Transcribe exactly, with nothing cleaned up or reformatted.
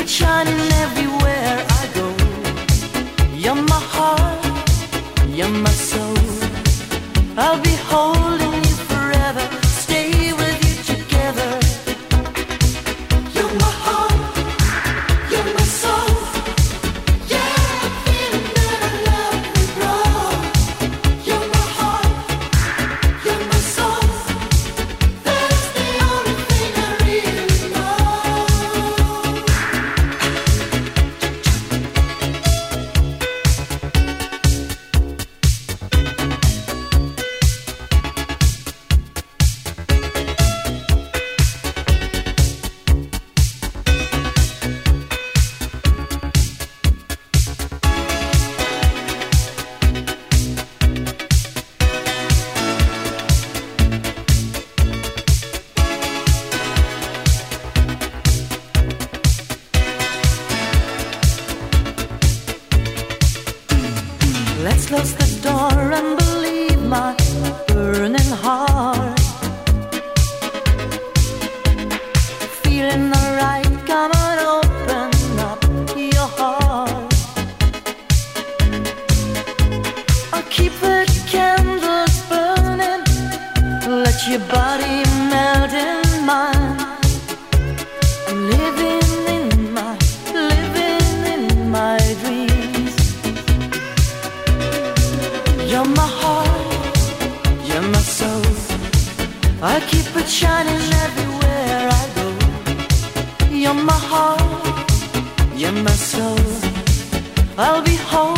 it shining everywhere I go. You're my heart, you're my soul. I'll be holding you forever, stay with you together. You're my heart, you're my soul. Yeah, I'm feeling that our love will grow. You're my heart, you're my soul. That's the only thing I really know. Let's close the door and believe my burning heart. Feeling alright, come on, open up your heart. I'll keep the candles burning, let your body melt in mine. I'm living in my, living in my dreams. You're my heart, you're my soul. I keep it shining everywhere I go. You're my heart, you're my soul. I'll be home.